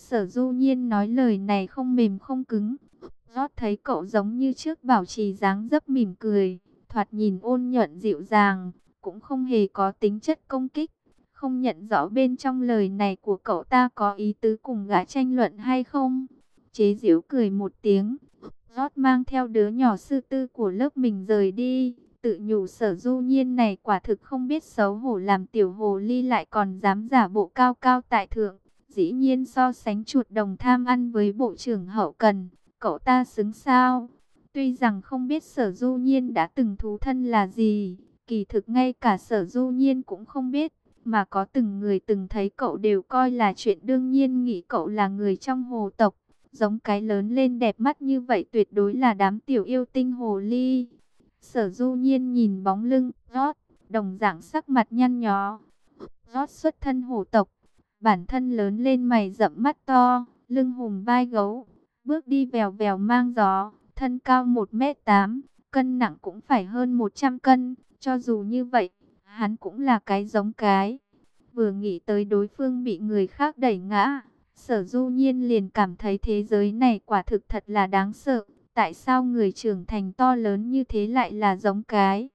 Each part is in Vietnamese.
Sở Du Nhiên nói lời này không mềm không cứng. Rót thấy cậu giống như trước bảo trì dáng dấp mỉm cười, thoạt nhìn ôn nhuận dịu dàng, cũng không hề có tính chất công kích. Không nhận rõ bên trong lời này của cậu ta có ý tứ cùng gã tranh luận hay không. Chế giễu cười một tiếng, Rót mang theo đứa nhỏ sư tư của lớp mình rời đi. Tự nhủ Sở Du Nhiên này quả thực không biết xấu hổ, làm tiểu hồ ly lại còn dám giả bộ cao cao tại thượng. Dĩ nhiên so sánh chuột đồng tham ăn với bộ trưởng hậu cần, cậu ta xứng sao? Tuy rằng không biết Sở Du Nhiên đã từng thú thân là gì, kỳ thực ngay cả Sở Du Nhiên cũng không biết, mà có từng người từng thấy cậu đều coi là chuyện đương nhiên, nghĩ cậu là người trong hồ tộc. Giống cái lớn lên đẹp mắt như vậy tuyệt đối là đám tiểu yêu tinh hồ ly. Sở Du Nhiên nhìn bóng lưng Rót, đồng dạng sắc mặt nhăn nhó. Rót xuất thân hổ tộc, bản thân lớn lên mày rậm mắt to, lưng hùm vai gấu, bước đi vèo vèo mang gió, thân cao 1m8, cân nặng cũng phải hơn 100 cân. Cho dù như vậy, hắn cũng là cái giống cái. Vừa nghĩ tới đối phương bị người khác đẩy ngã, Sở Du Nhiên liền cảm thấy thế giới này quả thực thật là đáng sợ. Tại sao người trưởng thành to lớn như thế lại là giống cái?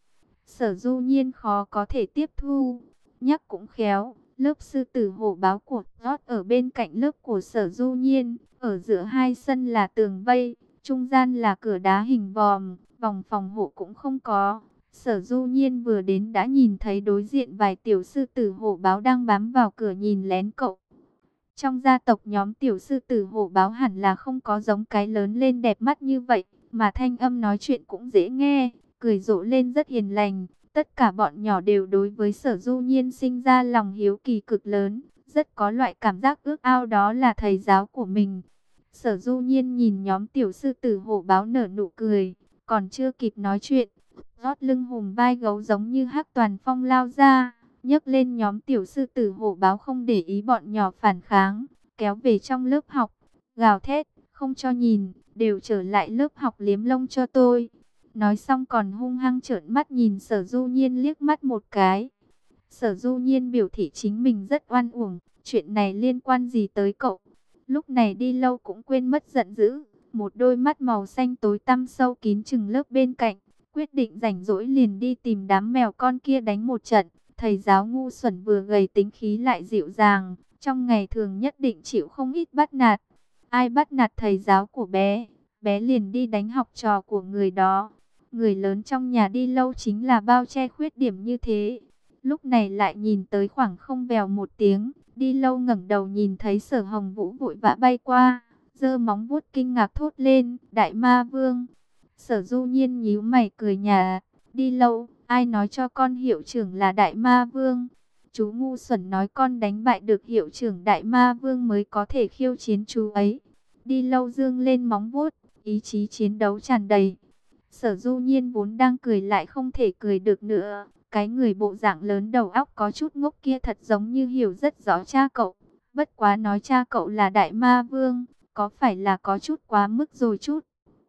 Sở Du Nhiên khó có thể tiếp thu. Nhắc cũng khéo, lớp sư tử hổ báo của Rót ở bên cạnh lớp của Sở Du Nhiên. Ở giữa hai sân là tường vây, trung gian là cửa đá hình vòm, vòng phòng hộ cũng không có. Sở Du Nhiên vừa đến đã nhìn thấy đối diện vài tiểu sư tử hổ báo đang bám vào cửa nhìn lén cậu. Trong gia tộc nhóm tiểu sư tử hổ báo hẳn là không có giống cái lớn lên đẹp mắt như vậy, mà thanh âm nói chuyện cũng dễ nghe, cười rộ lên rất hiền lành. Tất cả bọn nhỏ đều đối với Sở Du Nhiên sinh ra lòng hiếu kỳ cực lớn, rất có loại cảm giác ước ao đó là thầy giáo của mình. Sở Du Nhiên nhìn nhóm tiểu sư tử hổ báo nở nụ cười, còn chưa kịp nói chuyện, Rót lưng hùm vai gấu giống như Hắc Toàn Phong lao ra, nhấc lên nhóm tiểu sư tử hổ báo, không để ý bọn nhỏ phản kháng, kéo về trong lớp học, gào thét, không cho nhìn, đều trở lại lớp học liếm lông cho tôi. Nói xong còn hung hăng trợn mắt nhìn Sở Du Nhiên liếc mắt một cái. Sở Du Nhiên biểu thị chính mình rất oan uổng, chuyện này liên quan gì tới cậu? Lúc này đi lâu cũng quên mất giận dữ, một đôi mắt màu xanh tối tăm sâu kín chừng lớp bên cạnh, quyết định rảnh rỗi liền đi tìm đám mèo con kia đánh một trận. Thầy giáo ngu xuẩn vừa gầy tính khí lại dịu dàng, trong ngày thường nhất định chịu không ít bắt nạt. Ai bắt nạt thầy giáo của bé, bé liền đi đánh học trò của người đó. Người lớn trong nhà đi lâu chính là bao che khuyết điểm như thế. Lúc này lại nhìn tới khoảng không, vèo một tiếng, đi lâu ngẩng đầu nhìn thấy Sở Hồng Vũ vội vã bay qua, giơ móng vuốt kinh ngạc thốt lên, Đại Ma Vương. Sở Du Nhiên nhíu mày cười nhạt, đi lâu, ai nói cho con hiệu trưởng là Đại Ma Vương? Chú ngu xuẩn nói con đánh bại được hiệu trưởng Đại Ma Vương mới có thể khiêu chiến chú ấy. Đi lâu dương lên móng vuốt, ý chí chiến đấu tràn đầy. Sở Du Nhiên vốn đang cười lại không thể cười được nữa. Cái người bộ dạng lớn đầu óc có chút ngốc kia thật giống như hiểu rất rõ cha cậu. Bất quá nói cha cậu là Đại Ma Vương, có phải là có chút quá mức rồi chút.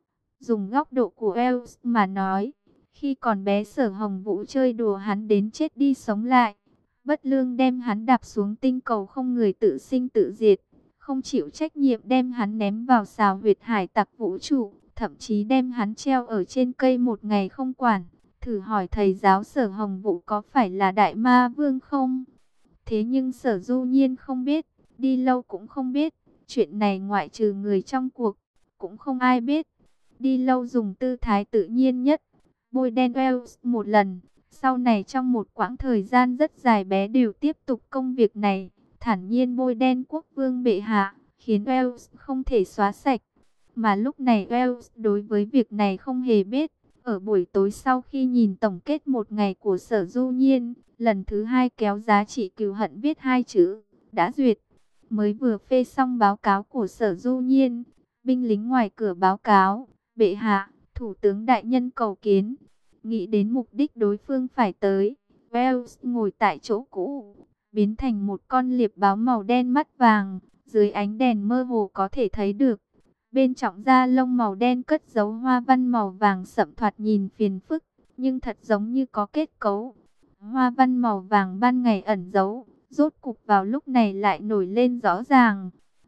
Dùng góc độ của Els mà nói, khi còn bé Sở Hồng Vũ chơi đùa hắn đến chết đi sống lại. Bất lương đem hắn đạp xuống tinh cầu không người tự sinh tự diệt. Không chịu trách nhiệm đem hắn ném vào xào huyệt hải tặc vũ trụ. Thậm chí đem hắn treo ở trên cây một ngày không quản. Thử hỏi thầy giáo Sở Hồng Vũ có phải là Đại Ma Vương không? Thế nhưng Sở Du Nhiên không biết, đi lâu cũng không biết. Chuyện này ngoại trừ người trong cuộc, cũng không ai biết. Đi lâu dùng tư thái tự nhiên nhất, bôi đen Wells một lần. Sau này trong một quãng thời gian rất dài bé đều tiếp tục công việc này, thản nhiên bôi đen quốc vương bệ hạ, khiến Wells không thể xóa sạch. Mà lúc này Wells đối với việc này không hề biết. Ở buổi tối sau khi nhìn tổng kết một ngày của Sở Du Nhiên, lần thứ hai kéo giá trị cừu hận viết hai chữ, đã duyệt. Mới vừa phê xong báo cáo của Sở Du Nhiên, binh lính ngoài cửa báo cáo, bệ hạ, thủ tướng đại nhân cầu kiến. Nghĩ đến mục đích đối phương phải tới, Wells ngồi tại chỗ cũ, biến thành một con liệp báo màu đen mắt vàng, dưới ánh đèn mơ hồ có thể thấy được. Bên trong da lông màu đen cất dấu hoa văn màu vàng sậm, thoạt nhìn phiền phức, nhưng thật giống như có kết cấu. Hoa văn màu vàng ban ngày ẩn giấu, rốt cục vào lúc này lại nổi lên rõ ràng.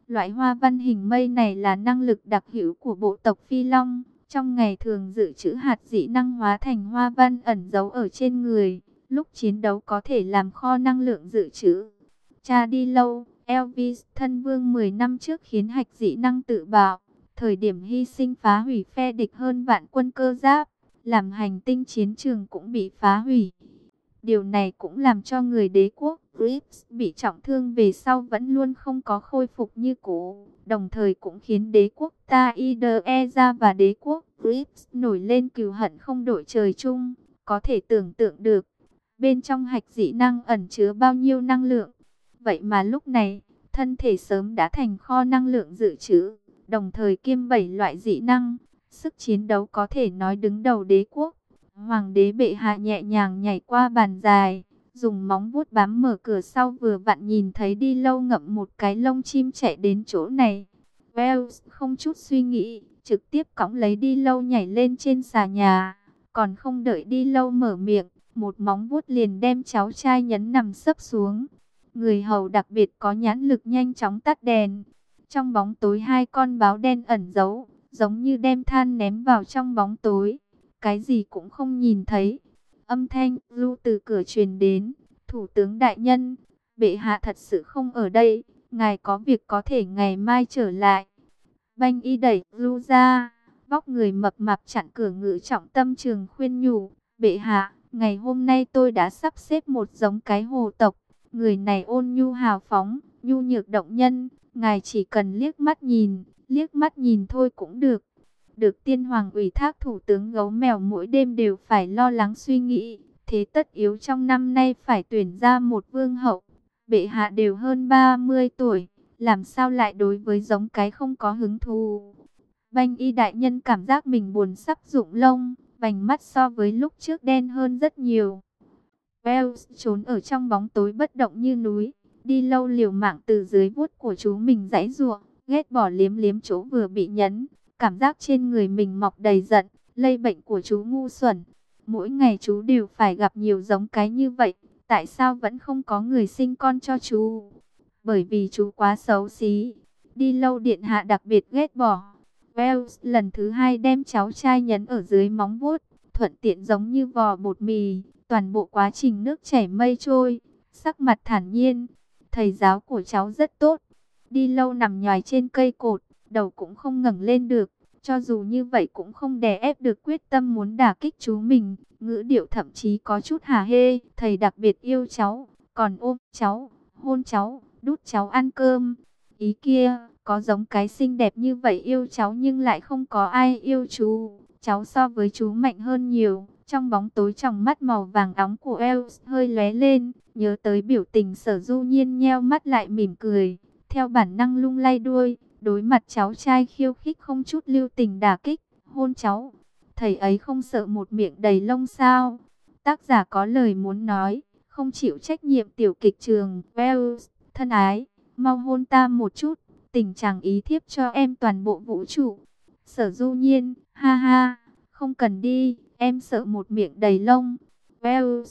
Loại hoa văn hình mây này là năng lực đặc hữu của bộ tộc Phi Long. Trong ngày thường dự trữ hạt dị năng hóa thành hoa văn ẩn giấu ở trên người. Lúc chiến đấu có thể làm kho năng lượng dự trữ. Cha đi lâu, Elvis thân vương 10 năm trước khiến hạch dị năng tự bạo. Thời điểm hy sinh phá hủy phe địch hơn vạn quân cơ giáp. Làm hành tinh chiến trường cũng bị phá hủy. Điều này cũng làm cho người đế quốc Grips bị trọng thương về sau vẫn luôn không có khôi phục như cũ. Đồng thời cũng khiến đế quốc Taideza và đế quốc Grips nổi lên cừu hận không đội trời chung. Có thể tưởng tượng được, bên trong hạch dị năng ẩn chứa bao nhiêu năng lượng. Vậy mà lúc này, thân thể sớm đã thành kho năng lượng dự trữ, đồng thời kiêm 7 loại dị năng. Sức chiến đấu có thể nói đứng đầu đế quốc. Hoàng đế bệ hạ nhẹ nhàng nhảy qua bàn dài, dùng móng vuốt bám mở cửa sau vừa vặn nhìn thấy đi lâu ngậm một cái lông chim chạy đến chỗ này. Wells không chút suy nghĩ, trực tiếp cõng lấy đi lâu nhảy lên trên xà nhà. Còn không đợi đi lâu mở miệng, một móng vuốt liền đem cháu trai nhấn nằm sấp xuống. Người hầu đặc biệt có nhãn lực nhanh chóng tắt đèn. Trong bóng tối hai con báo đen ẩn giấu, giống như đem than ném vào trong bóng tối. Cái gì cũng không nhìn thấy. Âm thanh ru từ cửa truyền đến. Thủ tướng đại nhân, bệ hạ thật sự không ở đây. Ngài có việc có thể ngày mai trở lại. Banh y đẩy ru ra. Vóc người mập mạp chặn cửa ngự trọng tâm trường khuyên nhủ. Bệ hạ, ngày hôm nay tôi đã sắp xếp một giống cái hồ tộc. Người này ôn nhu hào phóng, nhu nhược động nhân. Ngài chỉ cần liếc mắt nhìn thôi cũng được. Được tiên hoàng ủy thác thủ tướng gấu mèo mỗi đêm đều phải lo lắng suy nghĩ. Thế tất yếu trong năm nay phải tuyển ra một vương hậu. Bệ hạ đều hơn 30 tuổi. Làm sao lại đối với giống cái không có hứng thú. Banh y đại nhân cảm giác mình buồn sắp rụng lông. Vành mắt so với lúc trước đen hơn rất nhiều. Wells trốn ở trong bóng tối bất động như núi. Đi lâu liều mạng từ dưới vuốt của chú mình giãy giụa, ghét bỏ liếm liếm chỗ vừa bị nhấn. Cảm giác trên người mình mọc đầy giận, lây bệnh của chú ngu xuẩn. Mỗi ngày chú đều phải gặp nhiều giống cái như vậy. Tại sao vẫn không có người sinh con cho chú? Bởi vì chú quá xấu xí. Đi lâu điện hạ đặc biệt ghét bỏ. Wells lần thứ hai đem cháu trai nhấn ở dưới móng vuốt, thuận tiện giống như vò bột mì. Toàn bộ quá trình nước chảy mây trôi, sắc mặt thản nhiên. Thầy giáo của cháu rất tốt. Đi lâu nằm nhòi trên cây cột, đầu cũng không ngẩng lên được. Cho dù như vậy cũng không đè ép được quyết tâm muốn đả kích chú mình. Ngữ điệu thậm chí có chút hả hê. Thầy đặc biệt yêu cháu, còn ôm cháu, hôn cháu, đút cháu ăn cơm. Ý kia, có giống cái xinh đẹp như vậy yêu cháu nhưng lại không có ai yêu chú. Cháu so với chú mạnh hơn nhiều. Trong bóng tối tròng mắt màu vàng óng của Els hơi lóe lên, nhớ tới biểu tình Sở Du Nhiên nheo mắt lại mỉm cười, theo bản năng lung lay đuôi, đối mặt cháu trai khiêu khích không chút lưu tình đả kích, hôn cháu. Thầy ấy không sợ một miệng đầy lông sao? Tác giả có lời muốn nói, không chịu trách nhiệm tiểu kịch trường. Els, thân ái, mau hôn ta một chút, tình chàng ý thiếp cho em toàn bộ vũ trụ. Sở Du Nhiên, ha ha, không cần đi. Em sợ một miệng đầy lông. Wells,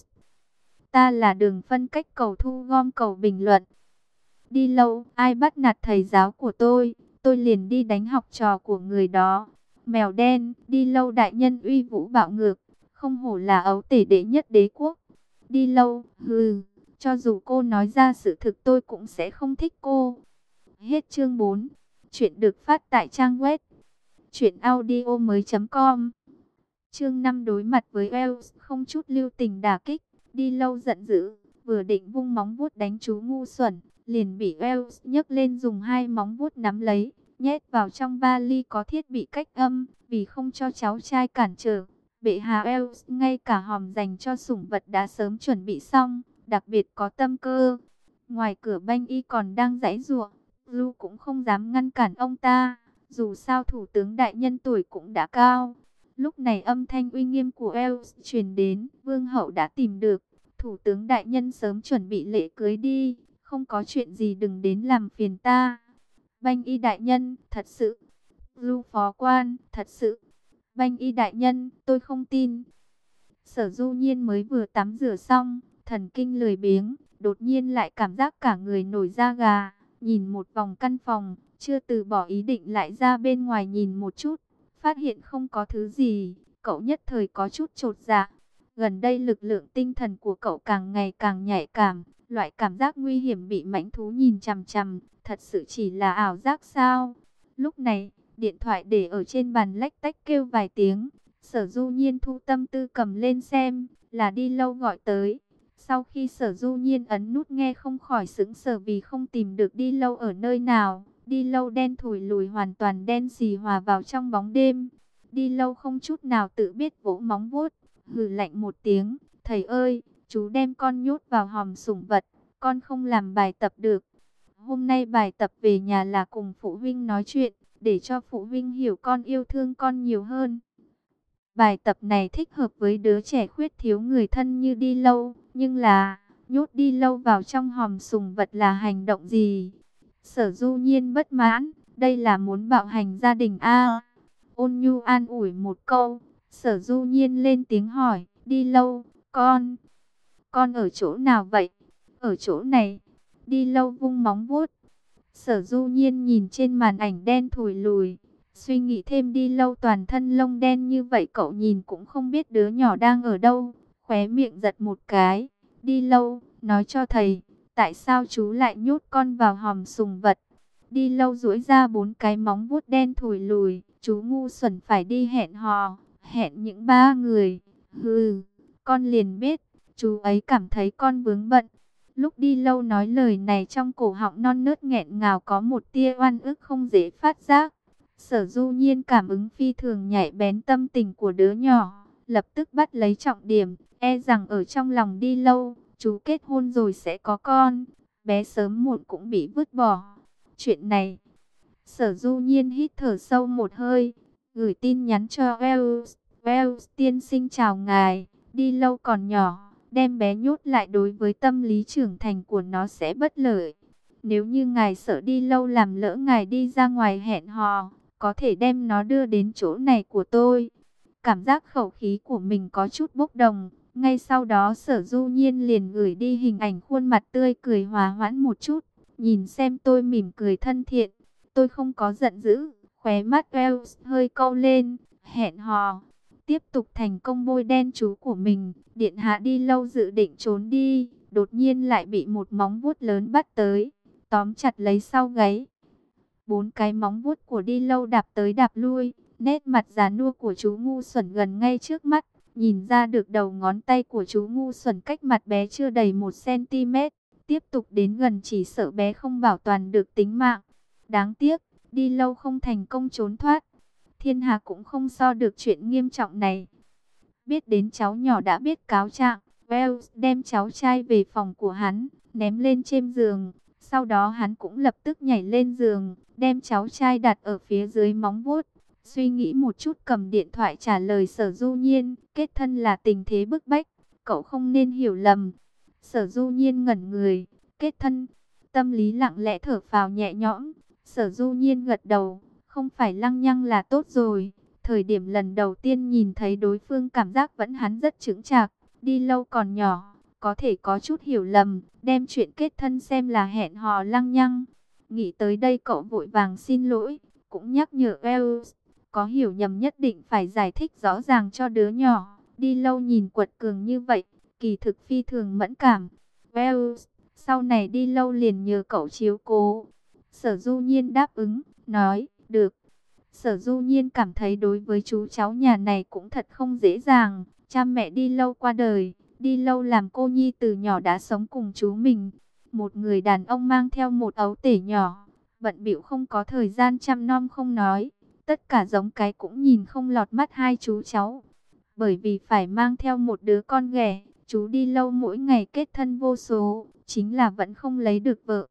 ta là Đường Phân Cách cầu thu gom cầu bình luận. Đi lâu, ai bắt nạt thầy giáo của tôi liền đi đánh học trò của người đó. Mèo đen, đi lâu đại nhân uy vũ bạo ngược, không hổ là ấu tể đệ nhất đế quốc. Đi lâu, hừ, cho dù cô nói ra sự thực tôi cũng sẽ không thích cô. Hết chương 4. Chuyện được phát tại trang web truyệnaudiomoi.com. Chương 5 đối mặt với Wells không chút lưu tình đả kích, đi lâu giận dữ, vừa định vung móng vuốt đánh chú ngu xuẩn, liền bị Wells nhấc lên dùng hai móng vuốt nắm lấy, nhét vào trong vali có thiết bị cách âm, vì không cho cháu trai cản trở. Bệ hạ Wells ngay cả hòm dành cho sủng vật đã sớm chuẩn bị xong, đặc biệt có tâm cơ. Ngoài cửa Banh Y còn đang giãy giụa, Lu cũng không dám ngăn cản ông ta, dù sao thủ tướng đại nhân tuổi cũng đã cao. Lúc này âm thanh uy nghiêm của Els truyền đến, vương hậu đã tìm được, thủ tướng đại nhân sớm chuẩn bị lễ cưới đi, không có chuyện gì đừng đến làm phiền ta. Banh Y đại nhân, thật sự. Lưu phó quan, thật sự. Banh Y đại nhân, tôi không tin. Sở Du Nhiên mới vừa tắm rửa xong, thần kinh lười biếng, đột nhiên lại cảm giác cả người nổi da gà, nhìn một vòng căn phòng, chưa từ bỏ ý định lại ra bên ngoài nhìn một chút. Phát hiện không có thứ gì, cậu nhất thời có chút chột dạ. Gần đây lực lượng tinh thần của cậu càng ngày càng nhạy cảm, loại cảm giác nguy hiểm bị mãnh thú nhìn chằm chằm, thật sự chỉ là ảo giác sao? Lúc này, điện thoại để ở trên bàn lách tách kêu vài tiếng, Sở Du Nhiên thu tâm tư cầm lên xem, là Đi Lâu gọi tới. Sau khi Sở Du Nhiên ấn nút nghe không khỏi sững sờ vì không tìm được Đi Lâu ở nơi nào. Đi Lâu đen thủi lùi hoàn toàn đen xì hòa vào trong bóng đêm. Đi Lâu không chút nào tự biết vỗ móng vuốt, hừ lạnh một tiếng, thầy ơi, chú đem con nhốt vào hòm sủng vật, con không làm bài tập được. Hôm nay bài tập về nhà là cùng phụ huynh nói chuyện, để cho phụ huynh hiểu con yêu thương con nhiều hơn. Bài tập này thích hợp với đứa trẻ khuyết thiếu người thân như Đi Lâu, nhưng là nhốt Đi Lâu vào trong hòm sủng vật là hành động gì? Sở Du Nhiên bất mãn, đây là muốn bạo hành gia đình a? Ôn Nhu an ủi một câu, Sở Du Nhiên lên tiếng hỏi, Đi Lâu, con ở chỗ nào vậy? Ở chỗ này. Đi Lâu vung móng vuốt. Sở Du Nhiên nhìn trên màn ảnh đen thùi lùi, suy nghĩ thêm Đi Lâu toàn thân lông đen như vậy cậu nhìn cũng không biết đứa nhỏ đang ở đâu, khóe miệng giật một cái. Đi Lâu, nói cho thầy, tại sao chú lại nhốt con vào hòm sủng vật? Đi Lâu duỗi ra 4 cái móng vuốt đen thùi lùi, chú ngu xuẩn phải đi hẹn hò, hẹn những 3 người. Hừ, con liền biết, chú ấy cảm thấy con vướng bận. Lúc Đi Lâu nói lời này trong cổ họng non nớt nghẹn ngào có một tia oan ức không dễ phát giác. Sở Du Nhiên cảm ứng phi thường nhạy bén tâm tình của đứa nhỏ, lập tức bắt lấy trọng điểm, e rằng ở trong lòng Đi Lâu, chú kết hôn rồi sẽ có con, bé sớm muộn cũng bị vứt bỏ. Chuyện này, Sở Du Nhiên hít thở sâu một hơi, gửi tin nhắn cho Wells. Wells tiên sinh chào ngài, Đi Lâu còn nhỏ, đem bé nhốt lại đối với tâm lý trưởng thành của nó sẽ bất lợi. Nếu như ngài sợ Đi Lâu làm lỡ ngài đi ra ngoài hẹn hò, có thể đem nó đưa đến chỗ này của tôi. Cảm giác khẩu khí của mình có chút bốc đồng. Ngay sau đó Sở Du Nhiên liền gửi đi hình ảnh khuôn mặt tươi cười hòa hoãn một chút. Nhìn xem tôi mỉm cười thân thiện. Tôi không có giận dữ. Khóe mắt Wells hơi cau lên. Hẹn hò. Tiếp tục thành công bôi đen chú của mình. Điện hạ Đi Lâu dự định trốn đi. Đột nhiên lại bị một móng vuốt lớn bắt tới. Tóm chặt lấy sau gáy. 4 cái móng vuốt của Đi Lâu đạp tới đạp lui, nét mặt già nua của chú ngu xuẩn gần ngay trước mắt, nhìn ra được đầu ngón tay của chú ngu xuẩn cách mặt bé chưa đầy 1 cm, tiếp tục đến gần chỉ sợ bé không bảo toàn được tính mạng. Đáng tiếc, Đi Lâu không thành công trốn thoát. Thiên Hà cũng không so được chuyện nghiêm trọng này. Biết đến cháu nhỏ đã biết cáo trạng, Wells đem cháu trai về phòng của hắn, ném lên trên giường. Sau đó hắn cũng lập tức nhảy lên giường, đem cháu trai đặt ở phía dưới móng vuốt. Suy nghĩ một chút cầm điện thoại trả lời Sở Du Nhiên, kết thân là tình thế bức bách, cậu không nên hiểu lầm. Sở Du Nhiên ngẩn người, kết thân, tâm lý lặng lẽ thở phào nhẹ nhõm. Sở Du Nhiên gật đầu, không phải lăng nhăng là tốt rồi. Thời điểm lần đầu tiên nhìn thấy đối phương cảm giác vẫn hắn rất chững chạc, Đi Lâu còn nhỏ, có thể có chút hiểu lầm, đem chuyện kết thân xem là hẹn hò lăng nhăng. Nghĩ tới đây cậu vội vàng xin lỗi, cũng nhắc nhở Wells, có hiểu nhầm nhất định phải giải thích rõ ràng cho đứa nhỏ. Đi Lâu nhìn quật cường như vậy, kỳ thực phi thường mẫn cảm. Wells, sau này Đi Lâu liền nhờ cậu chiếu cố. Sở Du Nhiên đáp ứng, nói, được. Sở Du Nhiên cảm thấy đối với chú cháu nhà này cũng thật không dễ dàng. Cha mẹ Đi Lâu qua đời, Đi Lâu làm cô nhi từ nhỏ đã sống cùng chú mình. Một người đàn ông mang theo một ấu tể nhỏ, bận bịu không có thời gian chăm nom không nói. Tất cả giống cái cũng nhìn không lọt mắt hai chú cháu. Bởi vì phải mang theo một đứa con ghẻ, chú Đi Lâu mỗi ngày kết thân vô số, chính là vẫn không lấy được vợ.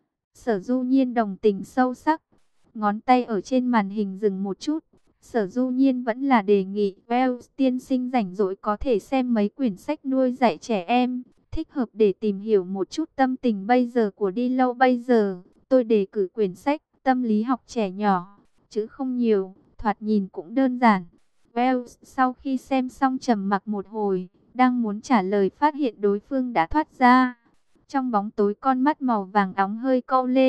Sở Du Nhiên đồng tình sâu sắc, ngón tay ở trên màn hình dừng một chút. Sở Du Nhiên vẫn là đề nghị Wells tiên sinh rảnh rỗi có thể xem mấy quyển sách nuôi dạy trẻ em, thích hợp để tìm hiểu một chút tâm tình bây giờ của Đi Lâu bây giờ. Tôi đề cử quyển sách Tâm lý học trẻ nhỏ, chữ không nhiều, thoạt nhìn cũng đơn giản. Wells sau khi xem xong trầm mặc một hồi, đang muốn trả lời phát hiện đối phương đã thoát ra. Trong bóng tối con mắt màu vàng óng hơi cau lên,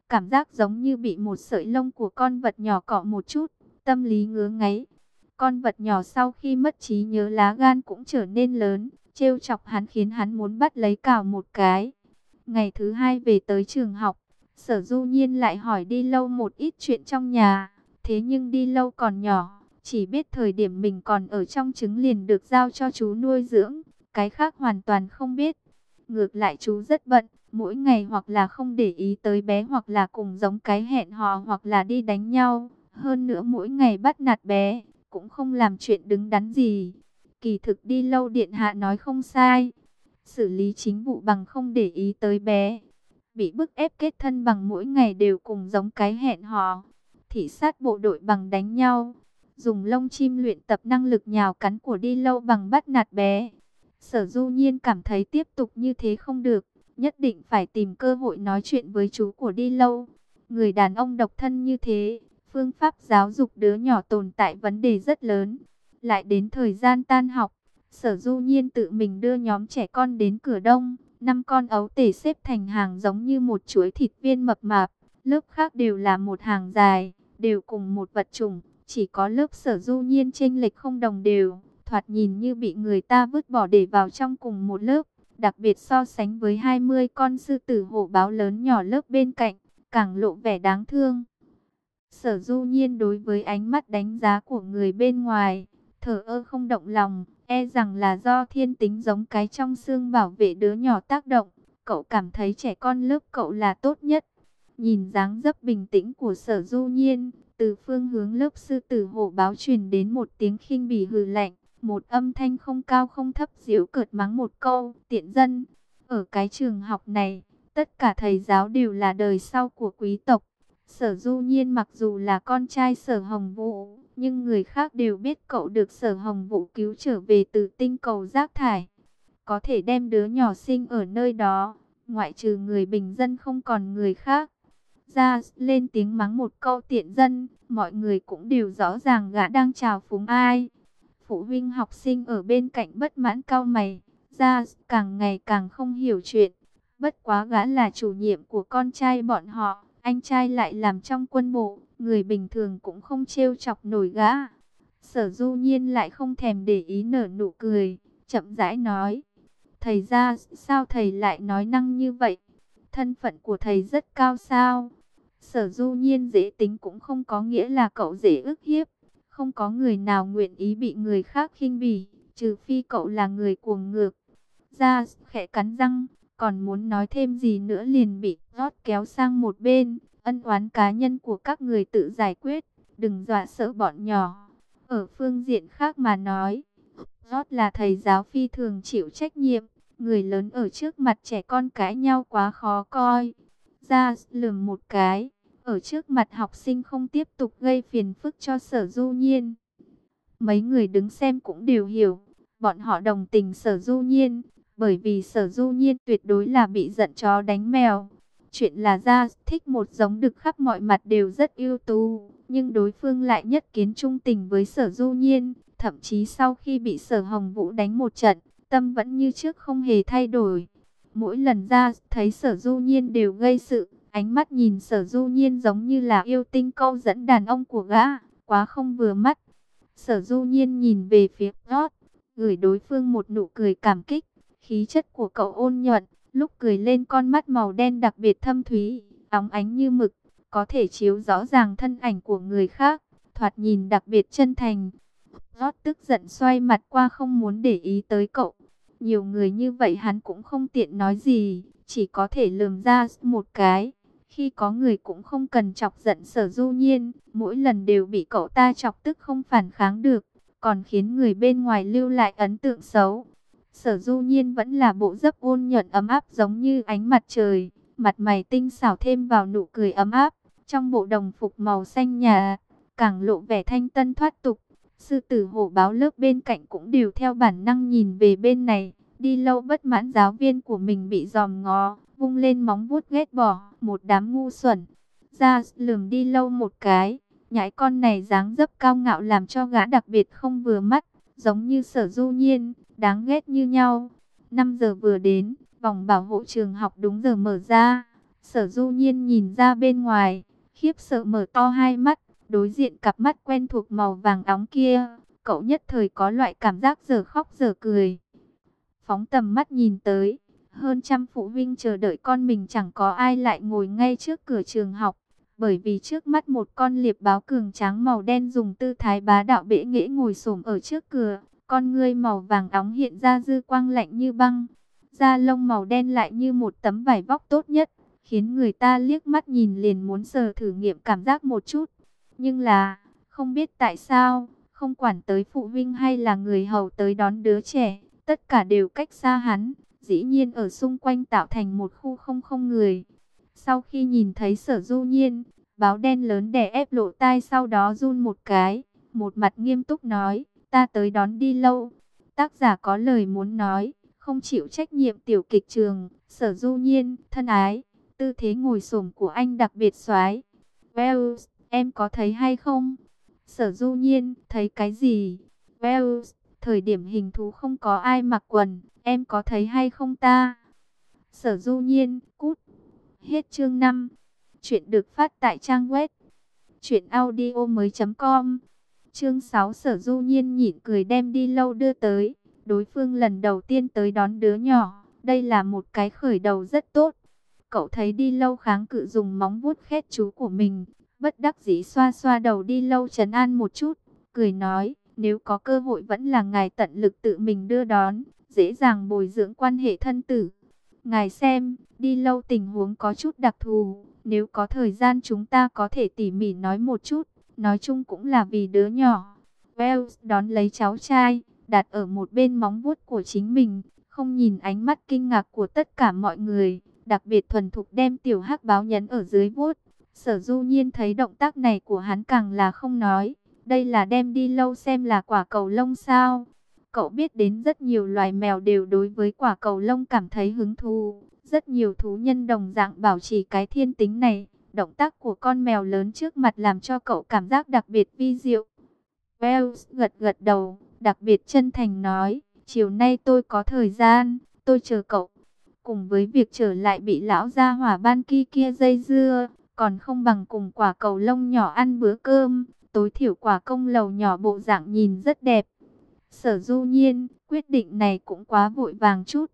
cảm giác giống như bị một sợi lông của con vật nhỏ cọ một chút, tâm lý ngứa ngáy. Con vật nhỏ sau khi mất trí nhớ lá gan cũng trở nên lớn, trêu chọc hắn khiến hắn muốn bắt lấy cào một cái. Ngày thứ hai về tới trường học, Sở Du Nhiên lại hỏi Đi Lâu một ít chuyện trong nhà. Thế nhưng Đi Lâu còn nhỏ, chỉ biết thời điểm mình còn ở trong trứng liền được giao cho chú nuôi dưỡng, cái khác hoàn toàn không biết. Ngược lại chú rất bận, mỗi ngày hoặc là không để ý tới bé hoặc là cùng giống cái hẹn hò hoặc là đi đánh nhau. Hơn nữa mỗi ngày bắt nạt bé, cũng không làm chuyện đứng đắn gì. Kỳ thực Đi Lâu điện hạ nói không sai, xử lý chính vụ bằng không để ý tới bé, bị bức ép kết thân bằng mỗi ngày đều cùng giống cái hẹn hò, thị sát bộ đội bằng đánh nhau, dùng lông chim luyện tập năng lực nhào cắn của Đi Lâu bằng bắt nạt bé. Sở Du Nhiên cảm thấy tiếp tục như thế không được, nhất định phải tìm cơ hội nói chuyện với chú của Đi Lâu. Người đàn ông độc thân như thế, phương pháp giáo dục đứa nhỏ tồn tại vấn đề rất lớn. Lại đến thời gian tan học, Sở Du Nhiên tự mình đưa nhóm trẻ con đến cửa đông. 5 con ấu tể xếp thành hàng giống như một chuỗi thịt viên mập mạp. Lớp khác đều là một hàng dài, đều cùng một vật chủng. Chỉ có lớp Sở Du Nhiên chênh lệch không đồng đều, thoạt nhìn như bị người ta vứt bỏ để vào trong cùng một lớp. Đặc biệt so sánh với 20 con sư tử hổ báo lớn nhỏ lớp bên cạnh, càng lộ vẻ đáng thương. Sở Du Nhiên đối với ánh mắt đánh giá của người bên ngoài, thờ ơ không động lòng, e rằng là do thiên tính giống cái trong xương bảo vệ đứa nhỏ tác động. Cậu cảm thấy trẻ con lớp cậu là tốt nhất. Nhìn dáng dấp bình tĩnh của Sở Du Nhiên, từ phương hướng lớp sư tử hổ báo truyền đến một tiếng khinh bỉ hừ lạnh, một âm thanh không cao không thấp giễu cợt mắng một câu, tiện dân. Ở cái trường học này, tất cả thầy giáo đều là đời sau của quý tộc. Sở Du Nhiên mặc dù là con trai Sở Hồng Vũ, nhưng người khác đều biết cậu được Sở Hồng Vũ cứu trở về từ tinh cầu rác thải. Có thể đem đứa nhỏ sinh ở nơi đó, ngoại trừ người bình dân không còn người khác. Ra lên tiếng mắng một câu tiện dân, mọi người cũng đều rõ ràng gã đang chào phúng ai. Phụ huynh học sinh ở bên cạnh bất mãn cau mày, ra càng ngày càng không hiểu chuyện. Bất quá gã là chủ nhiệm của con trai bọn họ, anh trai lại làm trong quân bộ, người bình thường cũng không trêu chọc nổi gã. Sở Du Nhiên lại không thèm để ý nở nụ cười, chậm rãi nói. Thầy ra, sao thầy lại nói năng như vậy? Thân phận của thầy rất cao sao? Sở Du Nhiên dễ tính cũng không có nghĩa là cậu dễ ức hiếp. Không có người nào nguyện ý bị người khác khinh bỉ, trừ phi cậu là người cuồng ngược. Ra khẽ cắn răng, còn muốn nói thêm gì nữa liền bị rót kéo sang một bên. Ân oán cá nhân của các người tự giải quyết, đừng dọa sợ bọn nhỏ. Ở phương diện khác mà nói, rót là thầy giáo phi thường chịu trách nhiệm. Người lớn ở trước mặt trẻ con cãi nhau quá khó coi. Ra lườm một cái, ở trước mặt học sinh không tiếp tục gây phiền phức cho Sở Du Nhiên. Mấy người đứng xem cũng đều hiểu, bọn họ đồng tình Sở Du Nhiên, bởi vì Sở Du Nhiên tuyệt đối là bị giận chó đánh mèo. Chuyện là Ra thích một giống đực khắp mọi mặt đều rất ưu tú, nhưng đối phương lại nhất kiến trung tình với Sở Du Nhiên, thậm chí sau khi bị Sở Hồng Vũ đánh một trận, tâm vẫn như trước không hề thay đổi. Mỗi lần Ra thấy Sở Du Nhiên đều gây sự, ánh mắt nhìn Sở Du Nhiên giống như là yêu tinh câu dẫn đàn ông của gã, quá không vừa mắt. Sở Du Nhiên nhìn về phía Rót, gửi đối phương một nụ cười cảm kích. Khí chất của cậu ôn nhuận, lúc cười lên con mắt màu đen đặc biệt thâm thúy, óng ánh như mực, có thể chiếu rõ ràng thân ảnh của người khác, thoạt nhìn đặc biệt chân thành. Rót tức giận xoay mặt qua không muốn để ý tới cậu. Nhiều người như vậy hắn cũng không tiện nói gì, chỉ có thể lườm Ra một cái. Khi có người cũng không cần chọc giận Sở Du Nhiên, mỗi lần đều bị cậu ta chọc tức không phản kháng được, còn khiến người bên ngoài lưu lại ấn tượng xấu. Sở Du Nhiên vẫn là bộ dấp ôn nhuận ấm áp giống như ánh mặt trời, mặt mày tinh xảo thêm vào nụ cười ấm áp, trong bộ đồng phục màu xanh nhà, càng lộ vẻ thanh tân thoát tục. Sư tử hổ báo lớp bên cạnh cũng đều theo bản năng nhìn về bên này. Đi Lâu bất mãn giáo viên của mình bị dòm ngó, vung lên móng vuốt ghét bỏ, một đám ngu xuẩn. Ra lườm Đi Lâu một cái, nhãi con này dáng dấp cao ngạo làm cho gã đặc biệt không vừa mắt, giống như Sở Du Nhiên, đáng ghét như nhau. 5 giờ vừa đến, vòng bảo hộ trường học đúng giờ mở ra. Sở Du Nhiên nhìn ra bên ngoài, khiếp sợ mở to hai mắt, đối diện cặp mắt quen thuộc màu vàng óng kia, cậu nhất thời có loại cảm giác giờ khóc giờ cười. Phóng tầm mắt nhìn tới, hơn trăm phụ huynh chờ đợi con mình, chẳng có ai lại ngồi ngay trước cửa trường học, bởi vì trước mắt một con liệp báo cường tráng màu đen dùng tư thái bá đạo bẽ nghễ ngồi xổm ở trước cửa, con ngươi màu vàng óng hiện ra dư quang lạnh như băng, da lông màu đen lại như một tấm vải vóc tốt nhất, khiến người ta liếc mắt nhìn liền muốn sờ thử nghiệm cảm giác một chút. Nhưng là, không biết tại sao, không quản tới phụ huynh hay là người hầu tới đón đứa trẻ, tất cả đều cách xa hắn, dĩ nhiên ở xung quanh tạo thành một khu không người. Sau khi nhìn thấy Sở Du Nhiên, báo đen lớn đè ép lỗ tai, sau đó run một cái, một mặt nghiêm túc nói, ta tới đón đi lâu. Tác giả có lời muốn nói, không chịu trách nhiệm tiểu kịch trường, Sở Du Nhiên, thân ái, tư thế ngồi xổm của anh đặc biệt xoái. Well, em có thấy hay không? Sở Du Nhiên, thấy cái gì? Well, thời điểm hình thú không có ai mặc quần, em có thấy hay không ta? Sở Du Nhiên, cút. Hết chương 5. Chuyện được phát tại trang web truyệnaudiomoi.com. Chương 6, Sở Du Nhiên nhịn cười đem đi lâu đưa tới. Đối phương lần đầu tiên tới đón đứa nhỏ, đây là một cái khởi đầu rất tốt. Cậu thấy đi lâu kháng cự dùng móng vuốt khét chú của mình, bất đắc dĩ xoa xoa đầu đi lâu trấn an một chút, cười nói, nếu có cơ hội vẫn là ngài tận lực tự mình đưa đón, dễ dàng bồi dưỡng quan hệ thân tử. Ngài xem, đi lâu tình huống có chút đặc thù, nếu có thời gian chúng ta có thể tỉ mỉ nói một chút, nói chung cũng là vì đứa nhỏ. Wells đón lấy cháu trai, đặt ở một bên móng vuốt của chính mình, không nhìn ánh mắt kinh ngạc của tất cả mọi người, đặc biệt thuần thục đem tiểu hắc báo nhấn ở dưới vuốt. Sở Du Nhiên thấy động tác này của hắn càng là không nói, đây là đem đi lâu xem là quả cầu lông sao? Cậu biết đến rất nhiều loài mèo đều đối với quả cầu lông cảm thấy hứng thú, rất nhiều thú nhân đồng dạng bảo trì cái thiên tính này. Động tác của con mèo lớn trước mặt làm cho cậu cảm giác đặc biệt vi diệu. Wells gật gật đầu, đặc biệt chân thành nói, chiều nay tôi có thời gian, tôi chờ cậu. Cùng với việc trở lại bị lão gia hỏa ban kia dây dưa, còn không bằng cùng quả cầu lông nhỏ ăn bữa cơm, tối thiểu quả công lầu nhỏ bộ dạng nhìn rất đẹp. Sở Du Nhiên, quyết định này cũng quá vội vàng chút.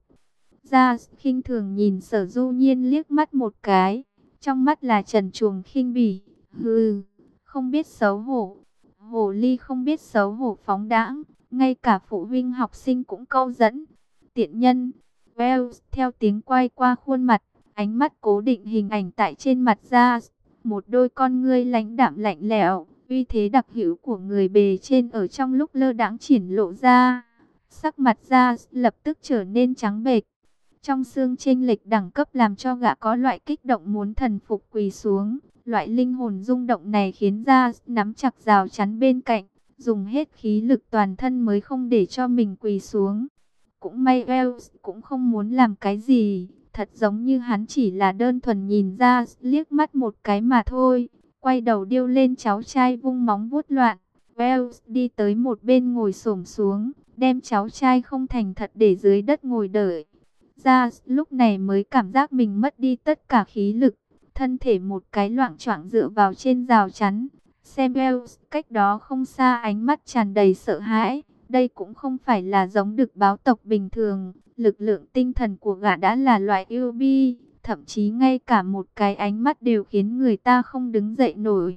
Ra khinh thường nhìn Sở Du Nhiên liếc mắt một cái, trong mắt là trần truồng khinh bỉ, hừ, không biết xấu hổ. Hồ ly không biết xấu hổ phóng đãng, ngay cả phụ huynh học sinh cũng câu dẫn. Tiện nhân. Wells theo tiếng quay qua khuôn mặt, ánh mắt cố định hình ảnh tại trên mặt ra, một đôi con ngươi lãnh đạm lạnh lẽo, uy thế đặc hữu của người bề trên ở trong lúc lơ đãng triển lộ ra. Sắc mặt ra lập tức trở nên trắng bệch. Trong xương chênh lệch đẳng cấp làm cho gã có loại kích động muốn thần phục quỳ xuống. Loại linh hồn rung động này khiến ra nắm chặt rào chắn bên cạnh, dùng hết khí lực toàn thân mới không để cho mình quỳ xuống. Cũng may Wells cũng không muốn làm cái gì, thật giống như hắn chỉ là đơn thuần nhìn ra liếc mắt một cái mà thôi. Quay đầu điêu lên cháu trai vung móng vuốt loạn. Wells đi tới một bên ngồi xổm xuống, đem cháu trai không thành thật để dưới đất ngồi đợi. Ra lúc này mới cảm giác mình mất đi tất cả khí lực, thân thể một cái loạng choạng dựa vào trên rào chắn. Xem Wells cách đó không xa ánh mắt tràn đầy sợ hãi. Đây cũng không phải là giống đực báo tộc bình thường, lực lượng tinh thần của gã đã là loại yêu bi, thậm chí ngay cả một cái ánh mắt đều khiến người ta không đứng dậy nổi.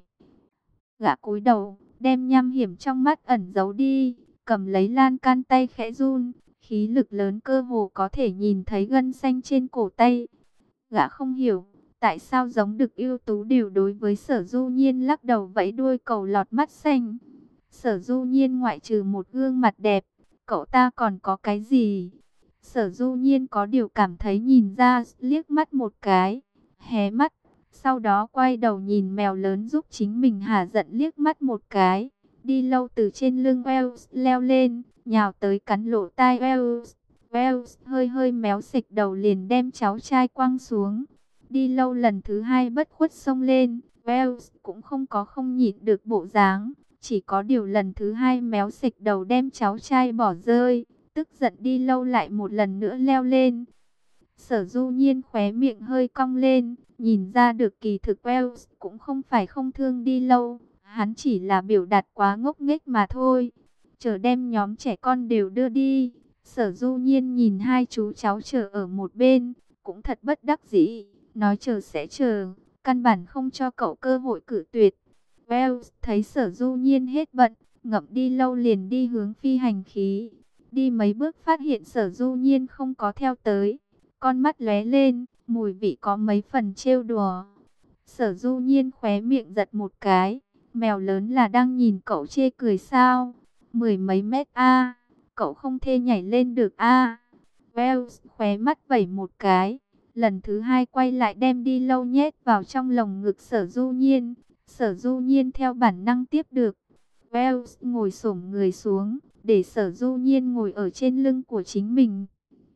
Gã cúi đầu, đem nham hiểm trong mắt ẩn giấu đi, cầm lấy lan can tay khẽ run, khí lực lớn cơ hồ có thể nhìn thấy gân xanh trên cổ tay. Gã không hiểu, tại sao giống đực ưu tú đều đối với Sở Du Nhiên lắc đầu vẫy đuôi cầu lọt mắt xanh. Sở Du Nhiên ngoại trừ một gương mặt đẹp, cậu ta còn có cái gì? Sở Du Nhiên có điều cảm thấy nhìn ra liếc mắt một cái, hé mắt, sau đó quay đầu nhìn mèo lớn giúp chính mình hả giận liếc mắt một cái. Đi lâu từ trên lưng Wells leo lên, nhào tới cắn lỗ tai Wells. Wells hơi hơi méo xịch đầu liền đem cháu trai quăng xuống. Đi lâu lần thứ hai bất khuất xông lên, Wells cũng không có không nhịn được bộ dáng. Chỉ có điều lần thứ hai méo xịch đầu đem cháu trai bỏ rơi, tức giận đi lâu lại một lần nữa leo lên. Sở Du Nhiên khóe miệng hơi cong lên, Nhìn ra được kỳ thực Wells cũng không phải không thương đi lâu, hắn chỉ là biểu đạt quá ngốc nghếch mà thôi. Chờ đem nhóm trẻ con đều đưa đi. Sở Du Nhiên nhìn hai chú cháu chờ ở một bên, cũng thật bất đắc dĩ, nói chờ sẽ chờ, căn bản không cho cậu cơ hội cự tuyệt. Wells thấy Sở Du Nhiên hết bận, ngậm đi lâu liền đi hướng phi hành khí. Đi mấy bước phát hiện Sở Du Nhiên không có theo tới, con mắt lóe lên, mùi vị có mấy phần trêu đùa. Sở Du Nhiên khóe miệng giật một cái, mèo lớn là đang nhìn cậu chê cười sao? Mười mấy mét a, cậu không thể nhảy lên được a. Wells khóe mắt vẩy một cái, lần thứ hai quay lại đem đi lâu nhét vào trong lồng ngực Sở Du Nhiên. Sở Du Nhiên theo bản năng tiếp được. Wells ngồi xổm người xuống, để Sở Du Nhiên ngồi ở trên lưng của chính mình.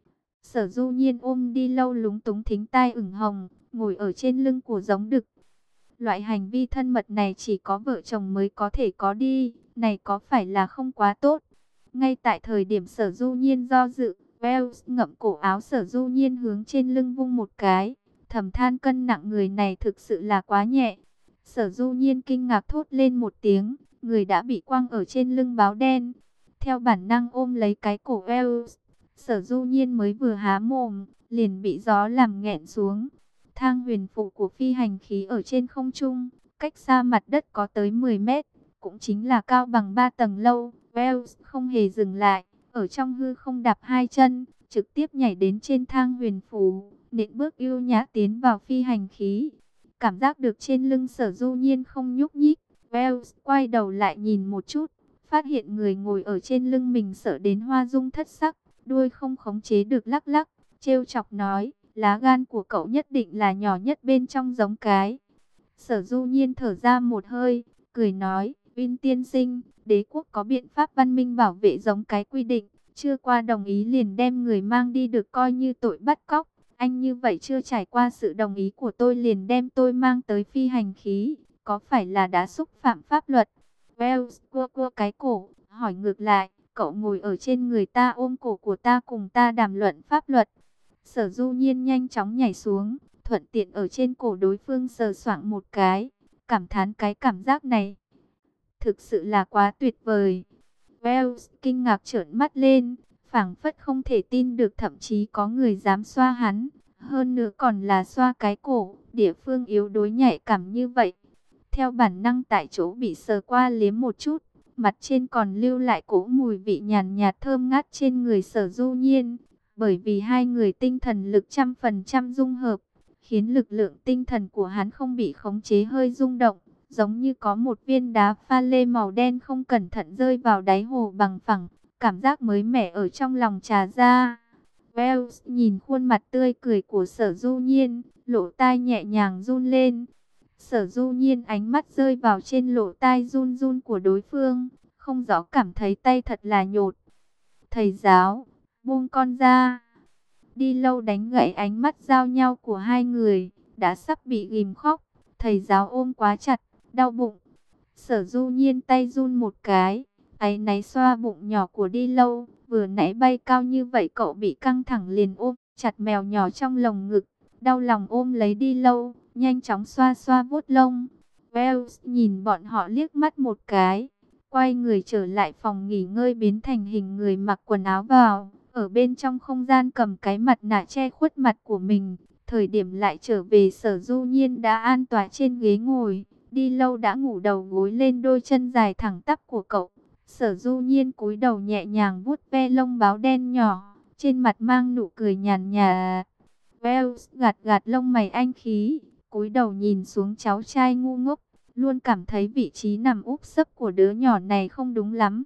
Sở Du Nhiên ôm đi lâu lúng túng thính tai ửng hồng, ngồi ở trên lưng của giống đực. Loại hành vi thân mật này chỉ có vợ chồng mới có thể có đi, này có phải là không quá tốt? Ngay tại thời điểm Sở Du Nhiên do dự, Wells ngậm cổ áo Sở Du Nhiên hướng trên lưng vung một cái, thầm than cân nặng người này thực sự là quá nhẹ. Sở Du Nhiên kinh ngạc thốt lên một tiếng, người đã bị quăng ở trên lưng báo đen. Theo bản năng ôm lấy cái cổ Wells, Sở Du Nhiên mới vừa há mồm, liền bị gió làm nghẹn xuống. Thang huyền phụ của phi hành khí ở trên không trung, cách xa mặt đất có tới 10 mét, cũng chính là cao bằng 3 tầng lâu. Wells không hề dừng lại, ở trong hư không đạp hai chân, trực tiếp nhảy đến trên thang huyền phù, nện bước ưu nhã tiến vào phi hành khí. Cảm giác được trên lưng Sở Du Nhiên không nhúc nhích, Wells quay đầu lại nhìn một chút, phát hiện người ngồi ở trên lưng mình sợ đến hoa dung thất sắc, đuôi không khống chế được lắc lắc, trêu chọc nói, lá gan của cậu nhất định là nhỏ nhất bên trong giống cái. Sở Du Nhiên thở ra một hơi, cười nói, Vin tiên sinh, đế quốc có biện pháp văn minh bảo vệ giống cái quy định, chưa qua đồng ý liền đem người mang đi được coi như tội bắt cóc. Anh như vậy chưa trải qua sự đồng ý của tôi liền đem tôi mang tới phi hành khí, có phải là đã xúc phạm pháp luật? Wells cua cua cái cổ, hỏi ngược lại, cậu ngồi ở trên người ta ôm cổ của ta cùng ta đàm luận pháp luật. Sở Du Nhiên nhanh chóng nhảy xuống, thuận tiện ở trên cổ đối phương sờ soạng một cái, cảm thán cái cảm giác này. Thực sự là quá tuyệt vời. Wells kinh ngạc trợn mắt lên, phảng phất không thể tin được thậm chí có người dám xoa hắn. Hơn nữa còn là xoa cái cổ, địa phương yếu đuối nhạy cảm như vậy. Theo bản năng tại chỗ bị sờ qua liếm một chút, mặt trên còn lưu lại cỗ mùi vị nhàn nhạt thơm ngát trên người Sở Du Nhiên. Bởi vì hai người tinh thần lực 100% dung hợp, khiến lực lượng tinh thần của hắn không bị khống chế hơi rung động, giống như có một viên đá pha lê màu đen không cẩn thận rơi vào đáy hồ bằng phẳng, cảm giác mới mẻ ở trong lòng trà ra. Wells nhìn khuôn mặt tươi cười của Sở Du Nhiên, lỗ tai nhẹ nhàng run lên. Sở Du Nhiên ánh mắt rơi vào trên lỗ tai run run của đối phương, không rõ cảm thấy tay thật là nhột. Thầy giáo, buông con ra. Đi lâu đánh gãy ánh mắt giao nhau của hai người, đã sắp bị ghim khóc. Thầy giáo ôm quá chặt, đau bụng. Sở Du Nhiên tay run một cái, áy náy xoa bụng nhỏ của đi lâu. Vừa nãy bay cao như vậy cậu bị căng thẳng liền ôm chặt mèo nhỏ trong lồng ngực. Đau lòng ôm lấy đi lâu, nhanh chóng xoa xoa vuốt lông. Wells nhìn bọn họ liếc mắt một cái, quay người trở lại phòng nghỉ ngơi biến thành hình người mặc quần áo vào. Ở bên trong không gian cầm cái mặt nạ che khuất mặt của mình. Thời điểm lại trở về Sở Du Nhiên đã an tọa trên ghế ngồi. Đi lâu đã ngủ đầu gối lên đôi chân dài thẳng tắp của cậu. Sở Du Nhiên cúi đầu nhẹ nhàng vuốt ve lông báo đen nhỏ, trên mặt mang nụ cười nhàn nhạt. Wells gạt gạt lông mày anh khí, cúi đầu nhìn xuống cháu trai ngu ngốc, luôn cảm thấy vị trí nằm úp sấp của đứa nhỏ này không đúng lắm.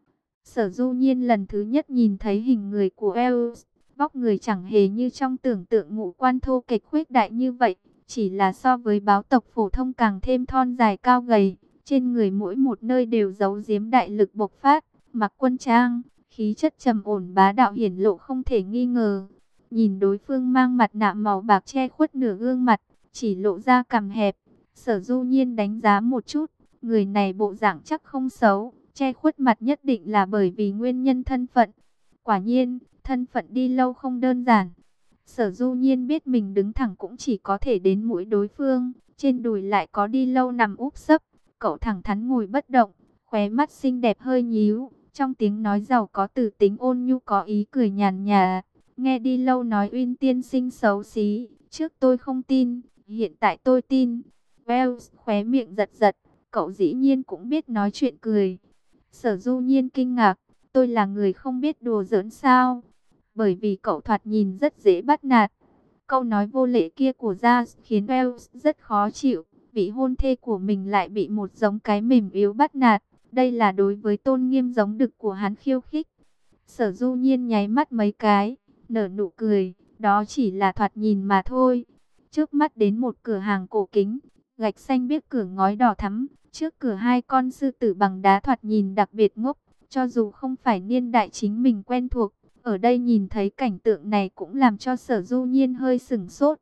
Sở Du Nhiên lần thứ nhất nhìn thấy hình người của Wells, vóc người chẳng hề như trong tưởng tượng ngũ quan thô kệch khuếch đại như vậy, chỉ là so với báo tộc phổ thông càng thêm thon dài cao gầy, trên người mỗi một nơi đều giấu giếm đại lực bộc phát, mặc quân trang, khí chất trầm ổn bá đạo hiển lộ không thể nghi ngờ. Nhìn đối phương mang mặt nạ màu bạc che khuất nửa gương mặt, chỉ lộ ra cằm hẹp, Sở Du Nhiên đánh giá một chút, người này bộ dạng chắc không xấu. Che khuất mặt nhất định là bởi vì nguyên nhân thân phận. Quả nhiên, thân phận đi lâu không đơn giản. Sở Du Nhiên biết mình đứng thẳng cũng chỉ có thể đến mũi đối phương, trên đùi lại có Đi Lâu nằm úp sấp, cậu thẳng thắn ngồi bất động, khóe mắt xinh đẹp hơi nhíu, trong tiếng nói giàu có từ tính ôn nhu có ý cười nhàn nhạt. Nghe Đi Lâu nói Uyên tiên sinh xấu xí, trước tôi không tin, hiện tại tôi tin. Wells khóe miệng giật giật, cậu dĩ nhiên cũng biết nói chuyện cười. Sở Du Nhiên kinh ngạc, tôi là người không biết đùa giỡn sao? Bởi vì cậu thoạt nhìn rất dễ bắt nạt. Câu nói vô lễ kia của Ra khiến Wells rất khó chịu. Vị hôn thê của mình lại bị một giống cái mềm yếu bắt nạt. Đây là đối với tôn nghiêm giống đực của hắn khiêu khích. Sở Du Nhiên nháy mắt mấy cái, nở nụ cười, đó chỉ là thoạt nhìn mà thôi. Trước mắt đến một cửa hàng cổ kính, gạch xanh biếc cửa ngói đỏ thắm, trước cửa hai con sư tử bằng đá thoạt nhìn đặc biệt ngốc, cho dù không phải niên đại chính mình quen thuộc. Ở đây nhìn thấy cảnh tượng này cũng làm cho Sở Du Nhiên hơi sửng sốt.